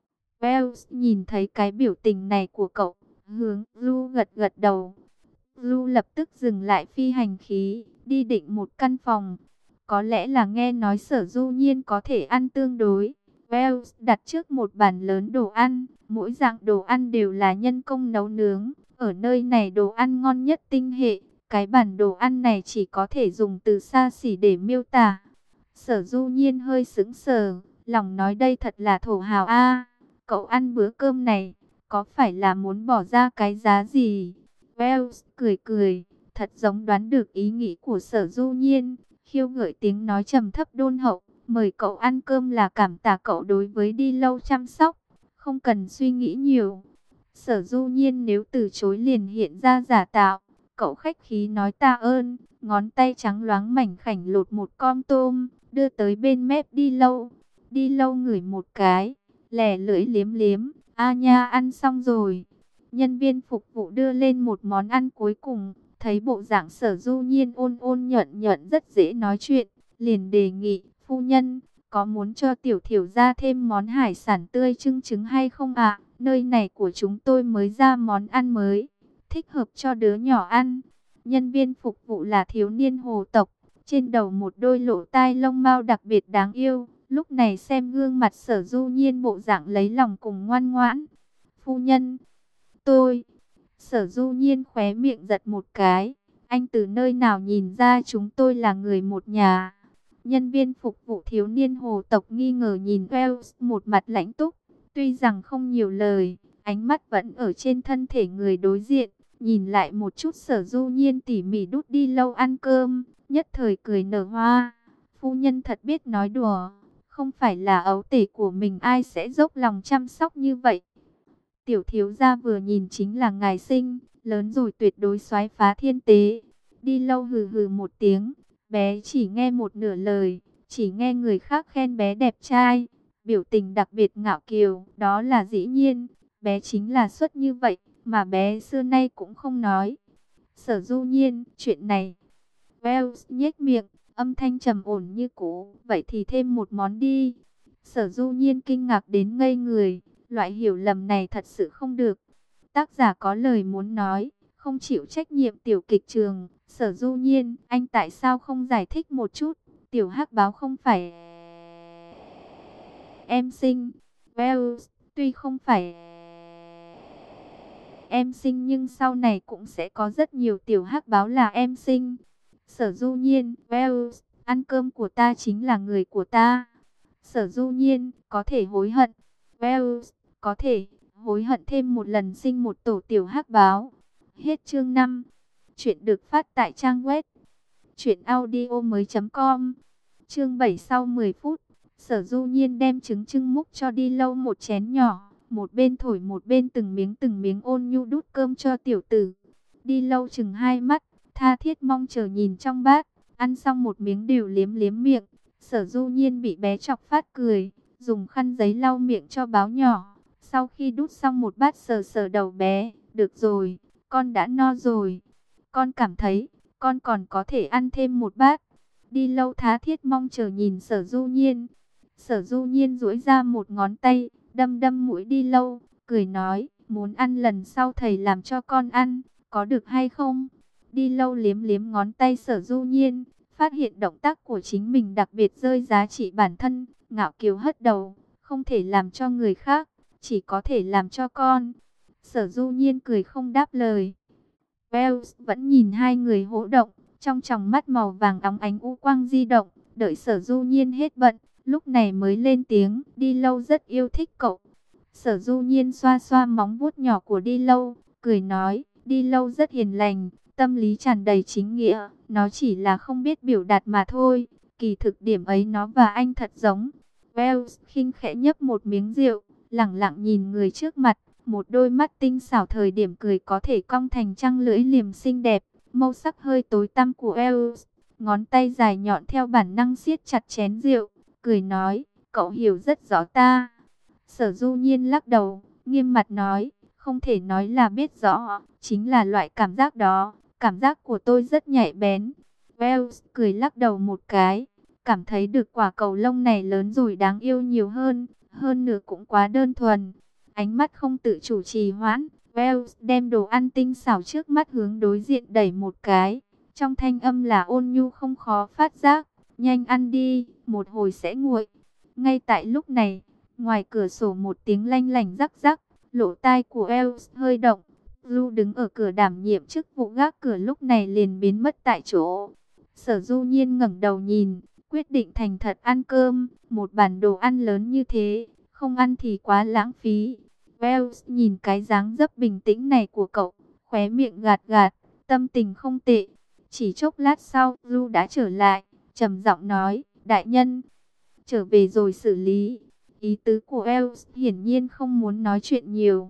Wells nhìn thấy cái biểu tình này của cậu, hướng Lu gật gật đầu. Lu lập tức dừng lại phi hành khí, đi định một căn phòng. Có lẽ là nghe nói Sở Du Nhiên có thể ăn tương đối. Wells đặt trước một bàn lớn đồ ăn, mỗi dạng đồ ăn đều là nhân công nấu nướng. Ở nơi này đồ ăn ngon nhất tinh hệ, cái bản đồ ăn này chỉ có thể dùng từ xa xỉ để miêu tả. Sở Du Nhiên hơi sững sờ, lòng nói đây thật là thổ hào a. Cậu ăn bữa cơm này, có phải là muốn bỏ ra cái giá gì? Wells cười cười, thật giống đoán được ý nghĩ của Sở Du Nhiên, khiêu gợi tiếng nói trầm thấp đôn hậu, mời cậu ăn cơm là cảm tạ cậu đối với Đi Lâu chăm sóc, không cần suy nghĩ nhiều. Sở Du Nhiên nếu từ chối liền hiện ra giả tạo, cậu khách khí nói tạ ơn, ngón tay trắng loáng mảnh khảnh lột một con tôm, đưa tới bên mép Đi Lâu. Đi Lâu ngửi một cái, lẻ lưỡi liếm liếm, a nha ăn xong rồi. Nhân viên phục vụ đưa lên một món ăn cuối cùng, thấy bộ dạng Sở Du Nhiên ôn ôn nhuận nhuận rất dễ nói chuyện, liền đề nghị, phu nhân, có muốn cho tiểu thiểu ra thêm món hải sản tươi trưng trứng hay không ạ? Nơi này của chúng tôi mới ra món ăn mới, thích hợp cho đứa nhỏ ăn. Nhân viên phục vụ là thiếu niên hồ tộc, trên đầu một đôi lỗ tai lông mao đặc biệt đáng yêu. Lúc này xem gương mặt Sở Du Nhiên bộ dạng lấy lòng cùng ngoan ngoãn. Phu nhân, tôi... Sở Du Nhiên khóe miệng giật một cái. Anh từ nơi nào nhìn ra chúng tôi là người một nhà? Nhân viên phục vụ thiếu niên hồ tộc nghi ngờ nhìn Wells một mặt lãnh túc. Tuy rằng không nhiều lời, ánh mắt vẫn ở trên thân thể người đối diện. Nhìn lại một chút Sở Du Nhiên tỉ mỉ đút Đi Lâu ăn cơm, nhất thời cười nở hoa. Phu nhân thật biết nói đùa, không phải là ấu tể của mình ai sẽ dốc lòng chăm sóc như vậy. Tiểu thiếu gia vừa nhìn chính là ngài sinh, lớn rồi tuyệt đối soái phá thiên tế. Đi Lâu hừ hừ một tiếng, bé chỉ nghe một nửa lời, chỉ nghe người khác khen bé đẹp trai, biểu tình đặc biệt ngạo kiều, đó là dĩ nhiên, bé chính là xuất như vậy, mà bé xưa nay cũng không nói. Sở Du Nhiên, chuyện này. Wells nhếch miệng, âm thanh trầm ổn như cũ, vậy thì thêm một món đi. Sở Du Nhiên kinh ngạc đến ngây người, loại hiểu lầm này thật sự không được. Tác giả có lời muốn nói, không chịu trách nhiệm tiểu kịch trường. Sở Du Nhiên, anh tại sao không giải thích một chút? Tiểu Hắc Báo không phải em sinh. Wells, tuy không phải em sinh nhưng sau này cũng sẽ có rất nhiều tiểu hắc báo là em sinh. Sở Du Nhiên, Wells, ăn cơm của ta chính là người của ta. Sở Du Nhiên, có thể hối hận. Wells, có thể hối hận thêm một lần sinh một tổ tiểu hắc báo. Hết chương 5. Chuyện được phát tại trang web truyệnaudiomoi.com. Chương 7 sau 10 phút, Sở Du Nhiên đem trứng trưng múc cho Đi Lâu một chén nhỏ, một bên thổi một bên từng miếng ôn nhu đút cơm cho tiểu tử. Đi Lâu chừng hai mắt, tha thiết mong chờ nhìn trong bát, ăn xong một miếng đều liếm liếm miệng. Sở Du Nhiên bị bé chọc phát cười, dùng khăn giấy lau miệng cho báo nhỏ. Sau khi đút xong một bát sờ sờ đầu bé, được rồi, con đã no rồi. Con cảm thấy, con còn có thể ăn thêm một bát. Đi Lâu tha thiết mong chờ nhìn Sở Du Nhiên. Sở Du Nhiên duỗi ra một ngón tay, đâm đâm mũi Đi Lâu, cười nói, muốn ăn lần sau thầy làm cho con ăn, có được hay không? Đi Lâu liếm liếm ngón tay Sở Du Nhiên, phát hiện động tác của chính mình đặc biệt rơi giá trị bản thân, ngạo kiều hất đầu, không thể làm cho người khác, chỉ có thể làm cho con. Sở Du Nhiên cười không đáp lời. Wells vẫn nhìn hai người hỗ động, trong tròng mắt màu vàng óng ánh u quang di động, đợi Sở Du Nhiên hết bận, lúc này mới lên tiếng, Đi Lâu rất yêu thích cậu. Sở Du Nhiên xoa xoa móng vuốt nhỏ của Đi Lâu, cười nói, Đi Lâu rất hiền lành, tâm lý tràn đầy chính nghĩa, nó chỉ là không biết biểu đạt mà thôi, kỳ thực điểm ấy nó và anh thật giống. Wells khinh khẽ nhấp một miếng rượu, lẳng lặng nhìn người trước mặt, một đôi mắt tinh xảo thời điểm cười có thể cong thành trăng lưỡi liềm xinh đẹp, màu sắc hơi tối tăm của Wells, ngón tay dài nhọn theo bản năng siết chặt chén rượu, cười nói, cậu hiểu rất rõ ta. Sở Du Nhiên lắc đầu, nghiêm mặt nói, không thể nói là biết rõ, chính là loại cảm giác đó, cảm giác của tôi rất nhạy bén. Wells cười lắc đầu một cái, cảm thấy được quả cầu lông này lớn rồi đáng yêu nhiều hơn nữa cũng quá đơn thuần. Ánh mắt không tự chủ trì hoãn, Wells đem đồ ăn tinh xảo trước mắt hướng đối diện đẩy một cái. Trong thanh âm là ôn nhu không khó phát giác, nhanh ăn đi, một hồi sẽ nguội. Ngay tại lúc này, ngoài cửa sổ một tiếng lanh lảnh rắc rắc, lỗ tai của Wells hơi động. Du đứng ở cửa đảm nhiệm chức vụ gác cửa lúc này liền biến mất tại chỗ. Sở Du Nhiên ngẩng đầu nhìn, quyết định thành thật ăn cơm, một bàn đồ ăn lớn như thế, không ăn thì quá lãng phí. Wells nhìn cái dáng dấp bình tĩnh này của cậu, khóe miệng gạt gạt, tâm tình không tệ. Chỉ chốc lát sau, Du đã trở lại, trầm giọng nói, đại nhân, trở về rồi xử lý. Ý tứ của Wells hiển nhiên không muốn nói chuyện nhiều.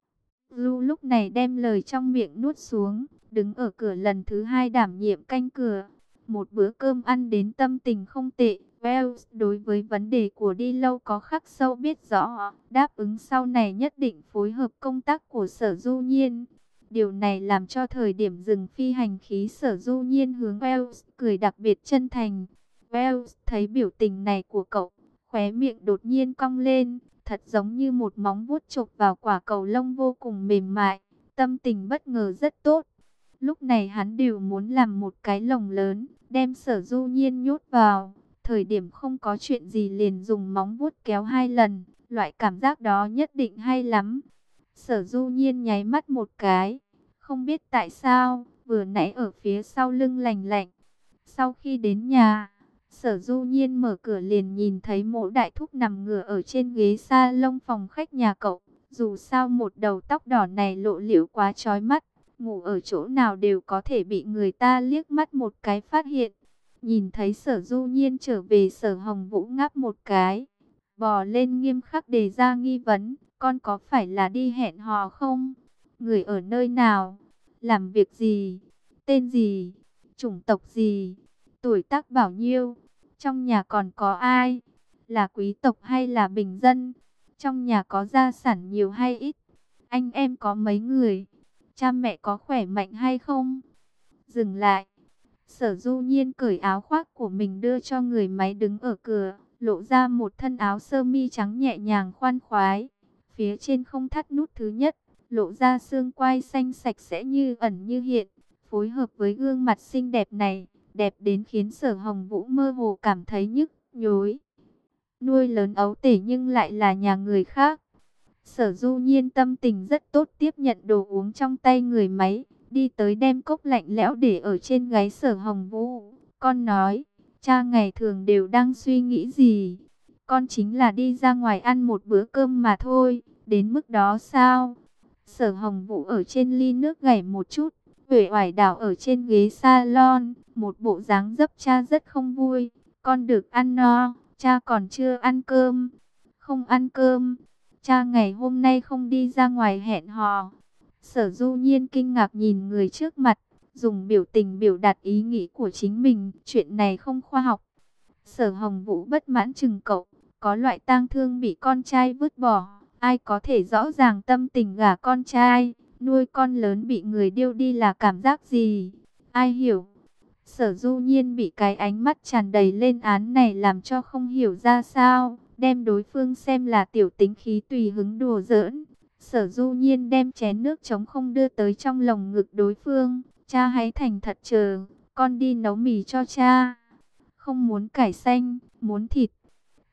Du lúc này đem lời trong miệng nuốt xuống, đứng ở cửa lần thứ hai đảm nhiệm canh cửa. Một bữa cơm ăn đến tâm tình không tệ. Wells đối với vấn đề của Đi Lâu có khắc sâu biết rõ, đáp ứng sau này nhất định phối hợp công tác của Sở Du Nhiên. Điều này làm cho thời điểm dừng phi hành khí Sở Du Nhiên hướng Wells cười đặc biệt chân thành. Wells thấy biểu tình này của cậu, khóe miệng đột nhiên cong lên, thật giống như một móng vuốt chộp vào quả cầu lông vô cùng mềm mại, tâm tình bất ngờ rất tốt. Lúc này hắn đều muốn làm một cái lồng lớn, đem Sở Du Nhiên nhốt vào. Thời điểm không có chuyện gì liền dùng móng vuốt kéo 2 lần, loại cảm giác đó nhất định hay lắm. Sở Du Nhiên nháy mắt một cái, không biết tại sao, vừa nãy ở phía sau lưng lành lạnh. Sau khi đến nhà, Sở Du Nhiên mở cửa liền nhìn thấy Mộ Đại Thúc nằm ngửa ở trên ghế salon phòng khách nhà cậu. Dù sao một đầu tóc đỏ này lộ liễu quá chói mắt, ngủ ở chỗ nào đều có thể bị người ta liếc mắt một cái phát hiện. Nhìn thấy Sở Du Nhiên trở về, Sở Hồng Vũ ngáp một cái, bò lên nghiêm khắc đề ra nghi vấn, con có phải là đi hẹn hò không? Người ở nơi nào? Làm việc gì? Tên gì? Chủng tộc gì? Tuổi tác bao nhiêu? Trong nhà còn có ai? Là quý tộc hay là bình dân? Trong nhà có gia sản nhiều hay ít? Anh em có mấy người? Cha mẹ có khỏe mạnh hay không? Dừng lại. Sở Du Nhiên cởi áo khoác của mình đưa cho người máy đứng ở cửa, lộ ra một thân áo sơ mi trắng nhẹ nhàng khoan khoái. Phía trên không thắt nút thứ nhất, lộ ra xương quai xanh sạch sẽ như ẩn như hiện, phối hợp với gương mặt xinh đẹp này, đẹp đến khiến Sở Hồng Vũ mơ hồ cảm thấy nhức nhối. Nuôi lớn ấu tể nhưng lại là nhà người khác. Sở Du Nhiên tâm tình rất tốt, tiếp nhận đồ uống trong tay người máy, đi tới đem cốc lạnh lẽo để ở trên gáy Sở Hồng Vũ. Con nói, cha ngày thường đều đang suy nghĩ gì? Con chính là đi ra ngoài ăn một bữa cơm mà thôi, đến mức đó sao? Sở Hồng Vũ ở trên ly nước gảy một chút, uể oải đảo ở trên ghế salon, một bộ dáng dấp cha rất không vui. Con được ăn no, cha còn chưa ăn cơm. Không ăn cơm? Cha ngày hôm nay không đi ra ngoài hẹn hò. Sở Du Nhiên kinh ngạc nhìn người trước mặt, dùng biểu tình biểu đạt ý nghĩ của chính mình, chuyện này không khoa học. Sở Hồng Vũ bất mãn chừng cậu, có loại tang thương bị con trai vứt bỏ, ai có thể rõ ràng tâm tình gả con trai, nuôi con lớn bị người điêu đi là cảm giác gì, ai hiểu. Sở Du Nhiên bị cái ánh mắt tràn đầy lên án này làm cho không hiểu ra sao, đem đối phương xem là tiểu tính khí tùy hứng đùa giỡn. Sở Du Nhiên đem chén nước trống không đưa tới trong lồng ngực đối phương, cha hãy thành thật chờ, con đi nấu mì cho cha. Không muốn cải xanh, muốn thịt.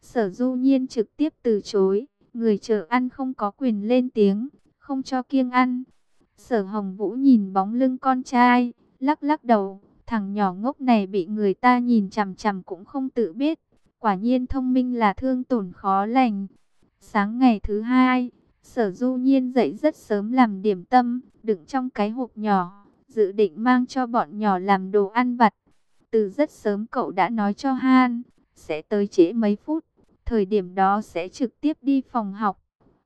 Sở Du Nhiên trực tiếp từ chối, người chờ ăn không có quyền lên tiếng, không cho kiêng ăn. Sở Hồng Vũ nhìn bóng lưng con trai, lắc lắc đầu, thằng nhỏ ngốc này bị người ta nhìn chằm chằm cũng không tự biết, quả nhiên thông minh là thương tổn khó lành. Sáng ngày thứ hai, Sở Du Nhiên dậy rất sớm làm điểm tâm, đựng trong cái hộp nhỏ, dự định mang cho bọn nhỏ làm đồ ăn vặt. Từ rất sớm cậu đã nói cho Han, sẽ tới trễ mấy phút, thời điểm đó sẽ trực tiếp đi phòng học.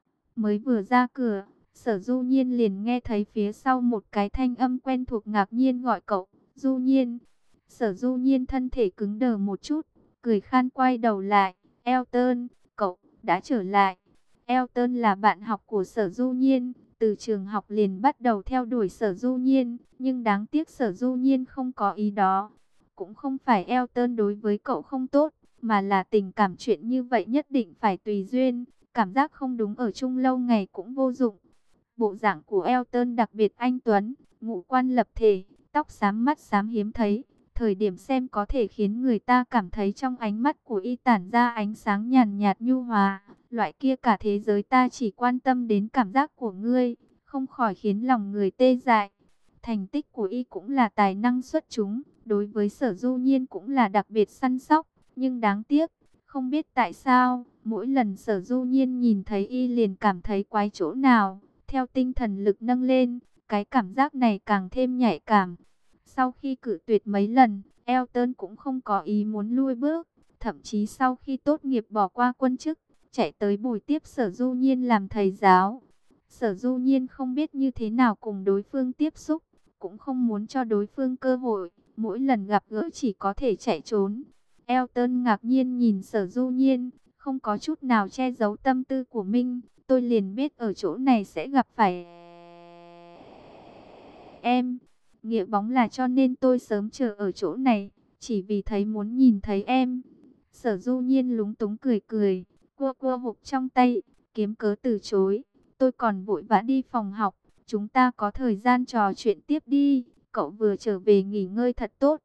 Mới vừa ra cửa, Sở Du Nhiên liền nghe thấy phía sau một cái thanh âm quen thuộc ngạc nhiên gọi cậu, Du Nhiên. Sở Du Nhiên thân thể cứng đờ một chút, cười khan quay đầu lại, Elton, cậu đã trở lại. Elton là bạn học của Sở Du Nhiên, từ trường học liền bắt đầu theo đuổi Sở Du Nhiên, nhưng đáng tiếc Sở Du Nhiên không có ý đó. Cũng không phải Elton đối với cậu không tốt, mà là tình cảm chuyện như vậy nhất định phải tùy duyên, cảm giác không đúng ở chung lâu ngày cũng vô dụng. Bộ dạng của Elton đặc biệt anh tuấn, ngũ quan lập thể, tóc xám mắt xám hiếm thấy. Thời điểm xem có thể khiến người ta cảm thấy trong ánh mắt của y tản ra ánh sáng nhàn nhạt nhu hòa. Loại kia cả thế giới ta chỉ quan tâm đến cảm giác của ngươi, không khỏi khiến lòng người tê dại. Thành tích của y cũng là tài năng xuất chúng, đối với Sở Du Nhiên cũng là đặc biệt săn sóc. Nhưng đáng tiếc, không biết tại sao, mỗi lần Sở Du Nhiên nhìn thấy y liền cảm thấy quái chỗ nào. Theo tinh thần lực nâng lên, cái cảm giác này càng thêm nhạy cảm. Sau khi cự tuyệt mấy lần, Elton cũng không có ý muốn lui bước. Thậm chí sau khi tốt nghiệp bỏ qua quân chức, chạy tới buổi tiếp Sở Du Nhiên làm thầy giáo. Sở Du Nhiên không biết như thế nào cùng đối phương tiếp xúc, cũng không muốn cho đối phương cơ hội. Mỗi lần gặp gỡ chỉ có thể chạy trốn. Elton ngạc nhiên nhìn Sở Du Nhiên, không có chút nào che giấu tâm tư của mình. Tôi liền biết ở chỗ này sẽ gặp phải em. Nghĩa bóng là cho nên tôi sớm chờ ở chỗ này, chỉ vì thấy muốn nhìn thấy em. Sở Du Nhiên lúng túng cười cười, cua cua hộp trong tay, kiếm cớ từ chối. Tôi còn vội vã đi phòng học, chúng ta có thời gian trò chuyện tiếp đi, cậu vừa trở về nghỉ ngơi thật tốt.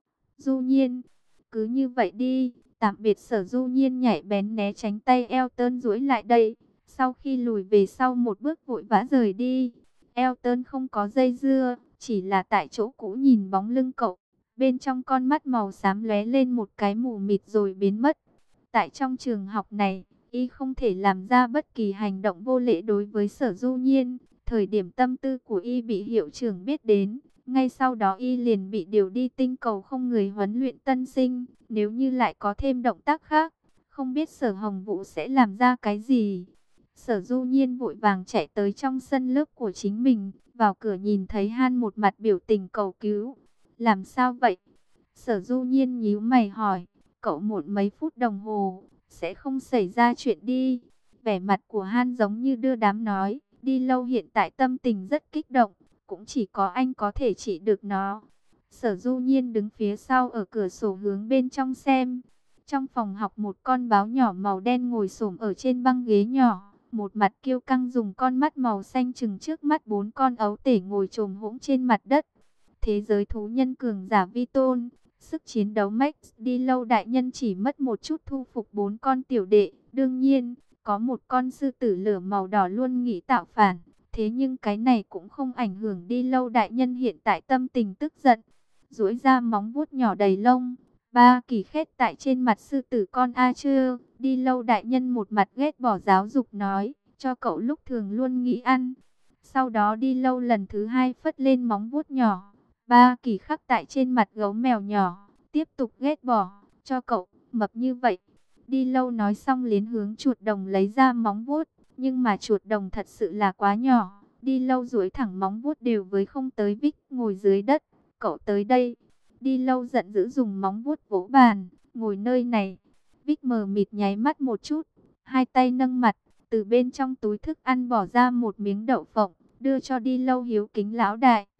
Du Nhiên, cứ như vậy đi, tạm biệt. Sở Du Nhiên nhảy bén né tránh tay Elton duỗi lại đây. Sau khi lùi về sau một bước vội vã rời đi, Elton không có dây dưa, chỉ là tại chỗ cũ nhìn bóng lưng cậu. Bên trong con mắt màu xám lóe lên một cái mù mịt rồi biến mất. Tại trong trường học này, y không thể làm ra bất kỳ hành động vô lễ đối với Sở Du Nhiên. Thời điểm tâm tư của y bị hiệu trưởng biết đến, ngay sau đó y liền bị điều đi tinh cầu không người huấn luyện tân sinh. Nếu như lại có thêm động tác khác, không biết Sở Hồng Vũ sẽ làm ra cái gì. Sở Du Nhiên vội vàng chạy tới trong sân lớp của chính mình, vào cửa nhìn thấy Han một mặt biểu tình cầu cứu. Làm sao vậy? Sở Du Nhiên nhíu mày hỏi, cậu muộn mấy phút đồng hồ, sẽ không xảy ra chuyện đi. Vẻ mặt của Han giống như đưa đám nói, đi lâu hiện tại tâm tình rất kích động, cũng chỉ có anh có thể trị được nó. Sở Du Nhiên đứng phía sau ở cửa sổ hướng bên trong xem. Trong phòng học một con báo nhỏ màu đen ngồi xổm ở trên băng ghế nhỏ, một mặt kiêu căng dùng con mắt màu xanh trừng trước mắt bốn con ấu tể ngồi chồm hỗn trên mặt đất. Thế giới thú nhân cường giả vi tôn, sức chiến đấu Max đi lâu đại nhân chỉ mất một chút thu phục bốn con tiểu đệ. Đương nhiên, có một con sư tử lửa màu đỏ luôn nghĩ tạo phản. Thế nhưng cái này cũng không ảnh hưởng đi lâu đại nhân hiện tại tâm tình tức giận. Duỗi ra móng vuốt nhỏ đầy lông. Ba kỳ khét tại trên mặt sư tử con A chưa. Đi lâu đại nhân một mặt ghét bỏ giáo dục nói, cho cậu lúc thường luôn nghĩ ăn. Sau đó đi lâu lần thứ hai phất lên móng vuốt nhỏ. Ba kỳ khắc tại trên mặt gấu mèo nhỏ, tiếp tục ghét bỏ, cho cậu, mập như vậy. Đi lâu nói xong liền hướng chuột đồng lấy ra móng vuốt, nhưng mà chuột đồng thật sự là quá nhỏ. Đi lâu duỗi thẳng móng vuốt đều với không tới Vic ngồi dưới đất. Cậu tới đây. Đi lâu giận dữ dùng móng vuốt vỗ bàn, ngồi nơi này. Vic mờ mịt nháy mắt một chút, hai tay nâng mặt, từ bên trong túi thức ăn bỏ ra một miếng đậu phộng, đưa cho đi lâu hiếu kính lão đại.